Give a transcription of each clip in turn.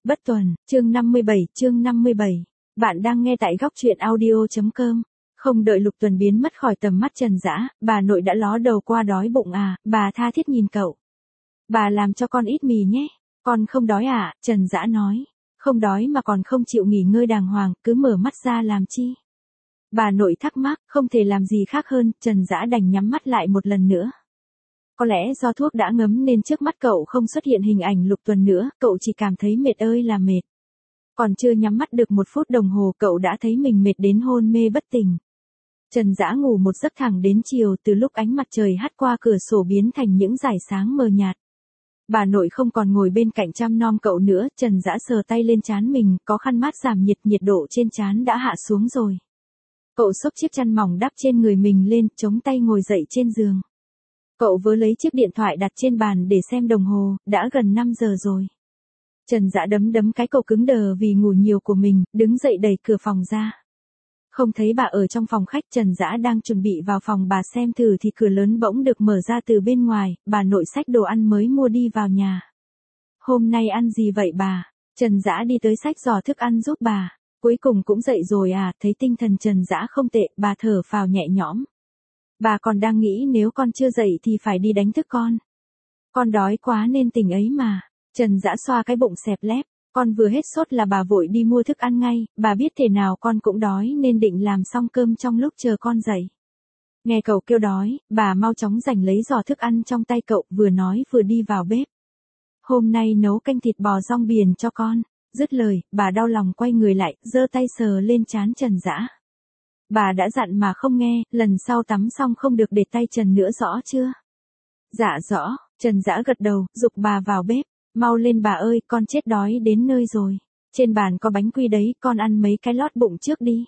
Bất Tuần, chương 57. Bạn đang nghe tại góc truyện audio.com. Không đợi Lục Tuần biến mất khỏi tầm mắt Trần Dã, bà nội đã ló đầu qua đói bụng à, bà tha thiết nhìn cậu. Bà làm cho con ít mì nhé. Con không đói à, Trần Dã nói. Không đói mà còn không chịu nghỉ ngơi đàng hoàng, cứ mở mắt ra làm chi. Bà nội thắc mắc, không thể làm gì khác hơn, Trần Dã đành nhắm mắt lại một lần nữa. Có lẽ do thuốc đã ngấm nên trước mắt cậu không xuất hiện hình ảnh Lục Tuần nữa, cậu chỉ cảm thấy mệt ơi là mệt. Còn chưa nhắm mắt được 1 phút đồng hồ cậu đã thấy mình mệt đến hôn mê bất tỉnh. Trần Dã ngủ một giấc thẳng đến chiều, từ lúc ánh mặt trời hắt qua cửa sổ biến thành những dải sáng mờ nhạt. Bà nội không còn ngồi bên cạnh chăm nom cậu nữa, Trần Dã sờ tay lên trán mình, có khăn mát giảm nhiệt, nhiệt độ trên trán đã hạ xuống rồi. Cậu xốc chiếc chăn mỏng đắp trên người mình lên, chống tay ngồi dậy trên giường. Cậu vớ lấy chiếc điện thoại đặt trên bàn để xem đồng hồ, đã gần 5 giờ rồi. Trần Dã đấm cái cậu cứng đờ vì ngủ nhiều của mình, đứng dậy đẩy cửa phòng ra. Không thấy bà ở trong phòng khách, Trần Dã đang chuẩn bị vào phòng bà xem thử thì cửa lớn bỗng được mở ra từ bên ngoài, bà nội xách đồ ăn mới mua đi vào nhà. Hôm nay ăn gì vậy bà? Trần Dã đi tới xách giỏ thức ăn giúp bà. Cuối cùng cũng dậy rồi à, thấy tinh thần Trần Dã không tệ, bà thở phào nhẹ nhõm. Bà còn đang nghĩ nếu con chưa dậy thì phải đi đánh thức con. Con đói quá nên tỉnh ấy mà. Trần Dã xoa cái bụng xẹp lép. Con vừa hết sốt là bà vội đi mua thức ăn ngay, bà biết thế nào con cũng đói nên định làm xong cơm trong lúc chờ con dậy. Nghe cậu kêu đói, bà mau chóng giành lấy giỏ thức ăn trong tay cậu, vừa nói vừa đi vào bếp. Hôm nay nấu canh thịt bò rong biển cho con. Dứt lời, bà đau lòng quay người lại, giơ tay sờ lên trán Trần Dã. Bà đã dặn mà không nghe, lần sau tắm xong không được để tay Trần nữa, rõ chưa? Dạ rõ, Trần Dã gật đầu, giục bà vào bếp. Mau lên bà ơi, con chết đói đến nơi rồi. Trên bàn có bánh quy đấy, con ăn mấy cái lót bụng trước đi.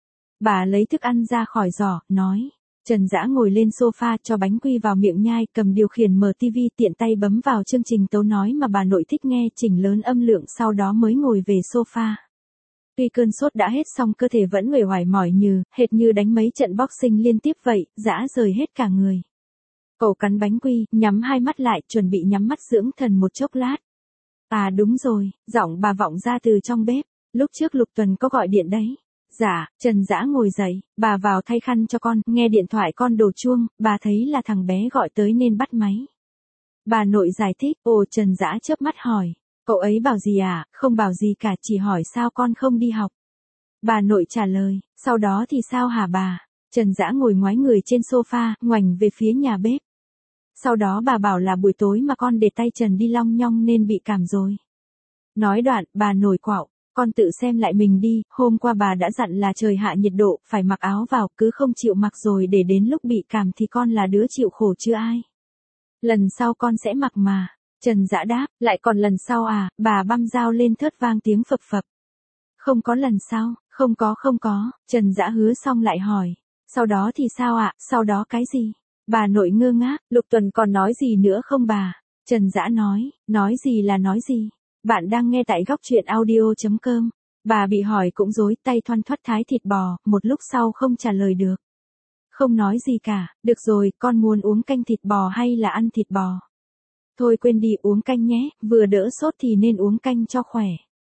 Bà lấy thức ăn ra khỏi giỏ, nói. Trần Dã ngồi lên sofa cho bánh quy vào miệng nhai, cầm điều khiển mở tivi, tiện tay bấm vào chương trình tấu nói mà bà nội thích nghe, chỉnh lớn âm lượng, sau đó mới ngồi về sofa. Tuy cơn sốt đã hết song cơ thể vẫn uể oải mỏi nhừ, hệt như đánh mấy trận boxing liên tiếp vậy, Dã rời hết cả người. Cậu cắn bánh quy, nhắm hai mắt lại, chuẩn bị nhắm mắt dưỡng thần một chốc lát. À đúng rồi, giọng bà vọng ra từ trong bếp, lúc trước Lục Tuần có gọi điện đấy. Dạ, Trần Dã ngồi dậy, bà vào thay khăn cho con, nghe điện thoại con đổ chuông, bà thấy là thằng bé gọi tới nên bắt máy. Bà nội giải thích, Trần Dã chớp mắt hỏi, cậu ấy bảo gì à, không bảo gì cả, chỉ hỏi sao con không đi học. Bà nội trả lời, sau đó thì sao hả bà? Trần Dã ngồi ngoái người trên sofa, ngoảnh về phía nhà bếp. Sau đó bà bảo là buổi tối mà con để tay Trần đi long nhong nên bị cảm rồi. Nói đoạn, bà nội quạo, con tự xem lại mình đi, hôm qua bà đã dặn là trời hạ nhiệt độ, phải mặc áo vào, cứ không chịu mặc rồi để đến lúc bị cảm thì con là đứa chịu khổ chứ ai. Lần sau con sẽ mặc mà. Trần Dã đáp, lại còn lần sau à, bà băm dao lên thớt vang tiếng phập phập. Không có lần sau, không có, Trần Dã hứa xong lại hỏi. Sau đó thì sao ạ, sau đó cái gì? Bà nội ngơ ngác, Lục Tuần còn nói gì nữa không bà? Trần Dã nói gì là nói gì? Bạn đang nghe tại góc truyện audio.com. Bà bị hỏi cũng rối, tay thoăn thoắt thái thịt bò, một lúc sau không trả lời được. Không nói gì cả, được rồi, con muốn uống canh thịt bò hay là ăn thịt bò? Thôi quên đi, uống canh nhé, vừa đỡ sốt thì nên uống canh cho khỏe.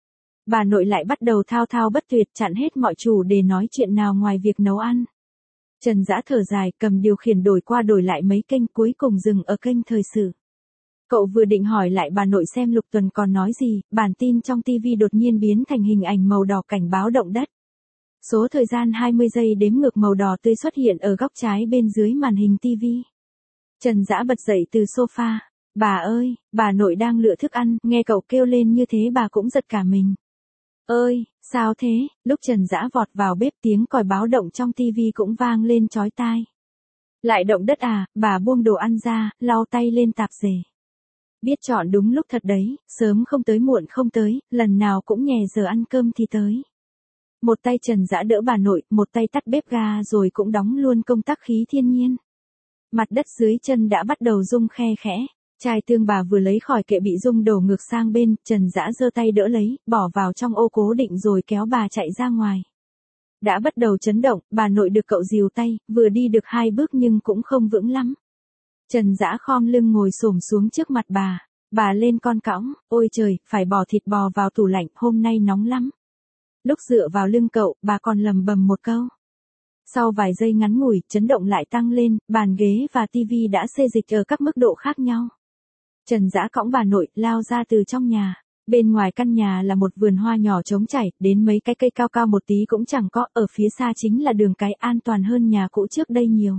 Bà nội lại bắt đầu thao thao bất tuyệt, chặn hết mọi chủ đề nói chuyện nào ngoài việc nấu ăn. Trần Dã thở dài, cầm điều khiển đổi qua đổi lại mấy kênh, cuối cùng dừng ở kênh thời sự. Cậu vừa định hỏi lại bà nội xem Lục Tuần còn nói gì, bản tin trong TV đột nhiên biến thành hình ảnh màu đỏ cảnh báo động đất. Số thời gian 20 giây đếm ngược màu đỏ tươi xuất hiện ở góc trái bên dưới màn hình TV. Trần Dã bật dậy từ sofa. Bà ơi, bà nội đang lựa thức ăn, nghe cậu kêu lên như thế bà cũng giật cả mình. Ơi, sao thế? Lúc Trần Dã vọt vào bếp tiếng còi báo động trong TV cũng vang lên chói tai. Lại động đất à, bà buông đồ ăn ra, lau tay lên tạp dề. Biết chọn đúng lúc thật đấy, sớm không tới muộn không tới, lần nào cũng nhè giờ ăn cơm thì tới. Một tay Trần Dã đỡ bà nội, một tay tắt bếp ga rồi cũng đóng luôn công tắc khí thiên nhiên. Mặt đất dưới chân đã bắt đầu rung khe khẽ. Chai tương bà vừa lấy khỏi kệ bị rung đổ ngược sang bên, Trần Dã giơ tay đỡ lấy, bỏ vào trong ô cố định rồi kéo bà chạy ra ngoài. Đã bắt đầu chấn động, bà nội được cậu dìu tay, vừa đi được 2 bước nhưng cũng không vững lắm. Trần Dã khom lưng ngồi xổm xuống trước mặt bà. Bà lên con cõng, ôi trời, phải bỏ thịt bò vào tủ lạnh, hôm nay nóng lắm. Lúc dựa vào lưng cậu, bà còn lầm bầm một câu. Sau vài giây ngắn ngủi, chấn động lại tăng lên, bàn ghế và tivi đã xê dịch ở các mức độ khác nhau. Trần Dã cõng bà nội, lao ra từ trong nhà. Bên ngoài căn nhà là một vườn hoa nhỏ trống trải, đến mấy cái cây cao cao một tí cũng chẳng có, ở phía xa chính là đường cái an toàn hơn nhà cũ trước đây nhiều.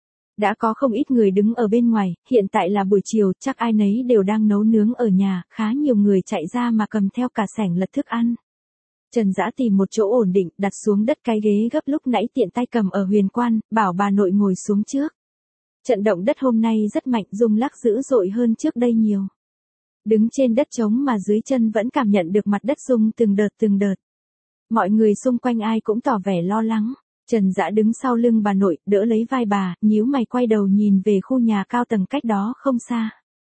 Đã có không ít người đứng ở bên ngoài, hiện tại là buổi chiều, chắc ai nấy đều đang nấu nướng ở nhà, khá nhiều người chạy ra mà cầm theo cả xẻng lật thức ăn. Trần Dã tìm một chỗ ổn định, đặt xuống đất cái ghế gấp lúc nãy tiện tay cầm ở Huyền Quan, bảo bà nội ngồi xuống trước. Trận động đất hôm nay rất mạnh, rung lắc dữ dội hơn trước đây nhiều. Đứng trên đất trống mà dưới chân vẫn cảm nhận được mặt đất rung từng đợt từng đợt. Mọi người xung quanh ai cũng tỏ vẻ lo lắng. Trần Dã đứng sau lưng bà nội, đỡ lấy vai bà, nhíu mày quay đầu nhìn về khu nhà cao tầng cách đó không xa.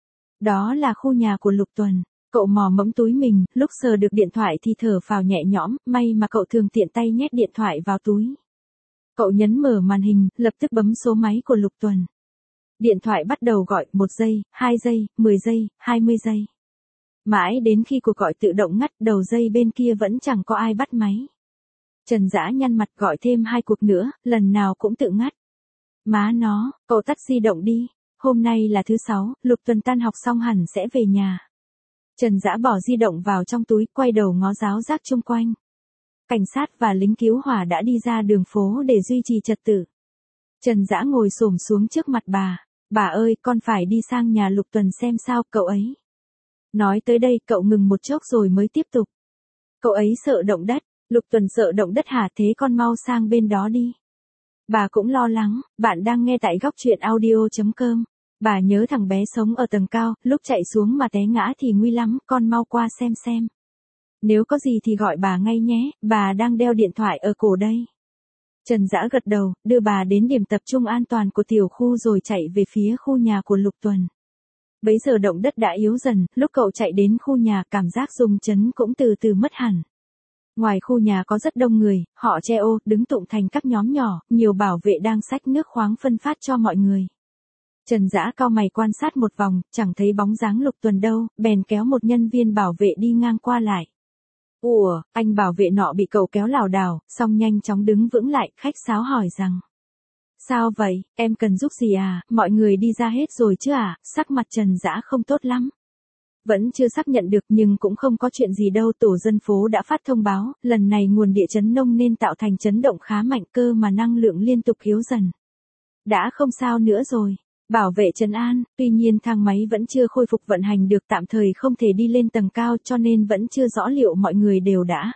Đó là khu nhà của Lục Tuần. Cậu mò mẫm túi mình, lúc sờ được điện thoại thì thở phào nhẹ nhõm, may mà cậu thường tiện tay nhét điện thoại vào túi. Cậu nhấn mở màn hình, lập tức bấm số máy của Lục Tuần. Điện thoại bắt đầu gọi, 1 giây, 2 giây, 10 giây, 20 giây. Mãi đến khi cuộc gọi tự động ngắt, đầu dây bên kia vẫn chẳng có ai bắt máy. Trần Dã nhăn mặt gọi thêm 2 cuộc nữa, lần nào cũng tự ngắt. Má nó, cậu tắt di động đi, hôm nay là thứ 6, Lục Tuần tan học xong hẳn sẽ về nhà. Trần Dã bỏ di động vào trong túi, quay đầu ngó ráo rác chung quanh. Cảnh sát và lính cứu hỏa đã đi ra đường phố để duy trì trật tự. Trần Dã ngồi xổm xuống trước mặt bà. Bà ơi, con phải đi sang nhà Lục Tuần xem sao, cậu ấy. Nói tới đây, cậu ngừng một chốc rồi mới tiếp tục. Cậu ấy sợ động đất. Lục Tuần sợ động đất hả? Thế con mau sang bên đó đi. Bà cũng lo lắng. Bạn đang nghe tại góc truyện audio.com. Bà nhớ thằng bé sống ở tầng cao, lúc chạy xuống mà té ngã thì nguy lắm, con mau qua xem. Nếu có gì thì gọi bà ngay nhé, bà đang đeo điện thoại ở cổ đây. Trần Dã gật đầu, đưa bà đến điểm tập trung an toàn của tiểu khu rồi chạy về phía khu nhà của Lục Tuần. Bấy giờ động đất đã yếu dần, lúc cậu chạy đến khu nhà cảm giác rung chấn cũng từ từ mất hẳn. Ngoài khu nhà có rất đông người, họ che ô, đứng tụng thành các nhóm nhỏ, nhiều bảo vệ đang xách nước khoáng phân phát cho mọi người. Trần Dã cau mày quan sát một vòng, chẳng thấy bóng dáng Lục Tuần đâu, bèn kéo một nhân viên bảo vệ đi ngang qua lại. Ủa, anh bảo vệ nọ bị cậu kéo lảo đảo, xong nhanh chóng đứng vững lại, khách sáo hỏi rằng. Sao vậy, em cần giúp gì à, mọi người đi ra hết rồi chứ à, sắc mặt Trần Dã không tốt lắm. Vẫn chưa xác nhận được nhưng cũng không có chuyện gì đâu, tổ dân phố đã phát thông báo, lần này nguồn địa chấn nông nên tạo thành chấn động khá mạnh cơ mà năng lượng liên tục yếu dần. Đã không sao nữa rồi. Bảo vệ trấn an, tuy nhiên thang máy vẫn chưa khôi phục vận hành được, tạm thời không thể đi lên tầng cao cho nên vẫn chưa rõ liệu mọi người đều đã.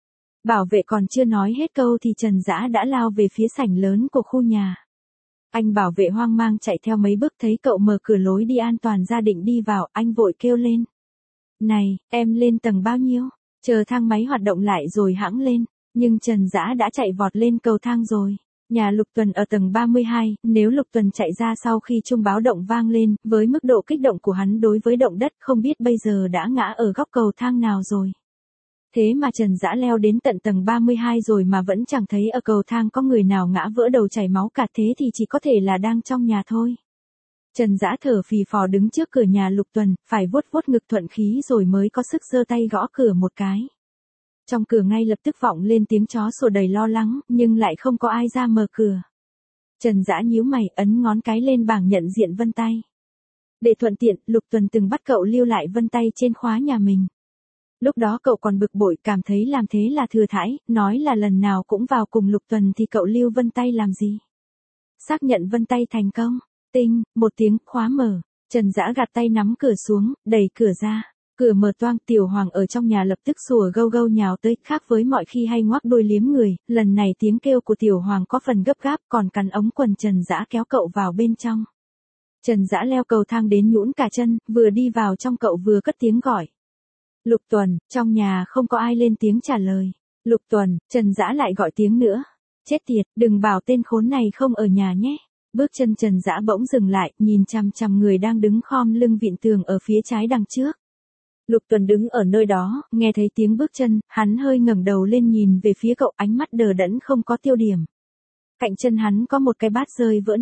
Bảo vệ còn chưa nói hết câu thì Trần Dã đã lao về phía sảnh lớn của khu nhà. Anh bảo vệ hoang mang chạy theo mấy bước, thấy cậu mở cửa lối đi an toàn ra định đi vào, anh vội kêu lên. Này, em lên tầng bao nhiêu? Chờ thang máy hoạt động lại rồi hẵng lên. Nhưng Trần Dã đã chạy vọt lên cầu thang rồi. Nhà Lục Tuần ở tầng 32, nếu Lục Tuần chạy ra sau khi chuông báo động vang lên, với mức độ kích động của hắn đối với động đất không biết bây giờ đã ngã ở góc cầu thang nào rồi. Thế mà Trần Dã leo đến tận tầng 32 rồi mà vẫn chẳng thấy ở cầu thang có người nào ngã vỡ đầu chảy máu cả, thế thì chỉ có thể là đang trong nhà thôi. Trần Dã thở phì phò đứng trước cửa nhà Lục Tuần, phải vuốt vuốt ngực thuận khí rồi mới có sức giơ tay gõ cửa một cái. Trong cửa ngay lập tức vọng lên tiếng chó sủa đầy lo lắng, nhưng lại không có ai ra mở cửa. Trần Dã nhíu mày, ấn ngón cái lên bảng nhận diện vân tay. Để thuận tiện, Lục Tuần từng bắt cậu lưu lại vân tay trên khóa nhà mình. Lúc đó cậu còn bực bội, cảm thấy làm thế là thừa thãi, nói là lần nào cũng vào cùng Lục Tuần thì cậu lưu vân tay làm gì. Xác nhận vân tay thành công, tinh, một tiếng, khóa mở. Trần Dã gạt tay nắm cửa xuống, đẩy cửa ra. Cửa mở toang, Tiểu Hoàng ở trong nhà lập tức sủa gâu gâu nhào tới, khác với mọi khi hay ngoác đuôi liếm người, lần này tiếng kêu của Tiểu Hoàng có phần gấp gáp, còn cắn ống quần Trần Dã kéo cậu vào bên trong. Trần Dã leo cầu thang đến nhũn cả chân, vừa đi vào trong cậu vừa cất tiếng gọi. Lục Tuần, trong nhà không có ai lên tiếng trả lời. Lục Tuần, Trần Dã lại gọi tiếng nữa. Chết tiệt, đừng bảo tên khốn này không ở nhà nhé. Bước chân Trần Dã bỗng dừng lại, nhìn chằm chằm người đang đứng khom lưng vịn tường ở phía trái đằng trước. Lục Tuần đứng ở nơi đó, nghe thấy tiếng bước chân, hắn hơi ngẩng đầu lên nhìn về phía cậu, ánh mắt đờ đẫn không có tiêu điểm. Cạnh chân hắn có một cái bát rơi vỡ nát,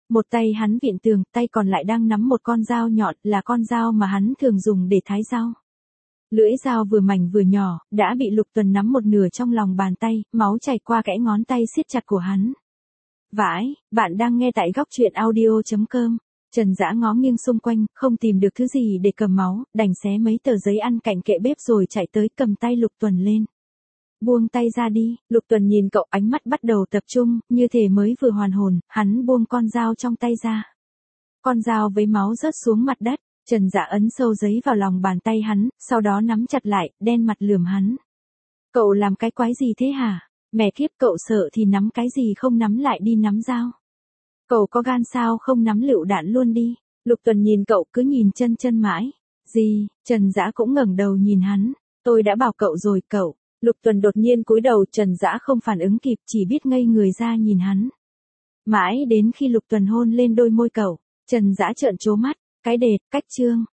Một tay hắn vịn tường, tay còn lại đang nắm một con dao nhọn, là con dao mà hắn thường dùng để thái rau. Lưỡi dao vừa mảnh vừa nhỏ, đã bị Lục Tuần nắm một nửa trong lòng bàn tay, máu chảy qua kẽ ngón tay siết chặt của hắn. Vãi, bạn đang nghe tại góc truyện audio.com. Trần Dã ngó nghiêng xung quanh, không tìm được thứ gì để cầm máu, đành xé mấy tờ giấy ăn cạnh kệ bếp rồi chạy tới cầm tay Lục Tuần lên. Buông tay ra đi, Lục Tuần nhìn cậu, ánh mắt bắt đầu tập trung, như thể mới vừa hoàn hồn, hắn buông con dao trong tay ra. Con dao với máu rớt xuống mặt đất, Trần Dã ấn sâu giấy vào lòng bàn tay hắn, sau đó nắm chặt lại, đen mặt lườm hắn. Cậu làm cái quái gì thế hả? Mẹ kiếp, cậu sợ thì nắm cái gì không nắm lại đi nắm dao. Cậu có gan sao không nắm lựu đạn luôn đi. Lục Tuần nhìn cậu cứ nhìn chân chân mãi. Gì? Trần Dã cũng ngẩng đầu nhìn hắn. Tôi đã bảo cậu rồi cậu. Lục Tuần đột nhiên cúi đầu, Trần Dã không phản ứng kịp, chỉ biết ngây người ra nhìn hắn. Mãi đến khi Lục Tuần hôn lên đôi môi cậu, Trần Dã trợn trố mắt. Cái đệt, cách trương.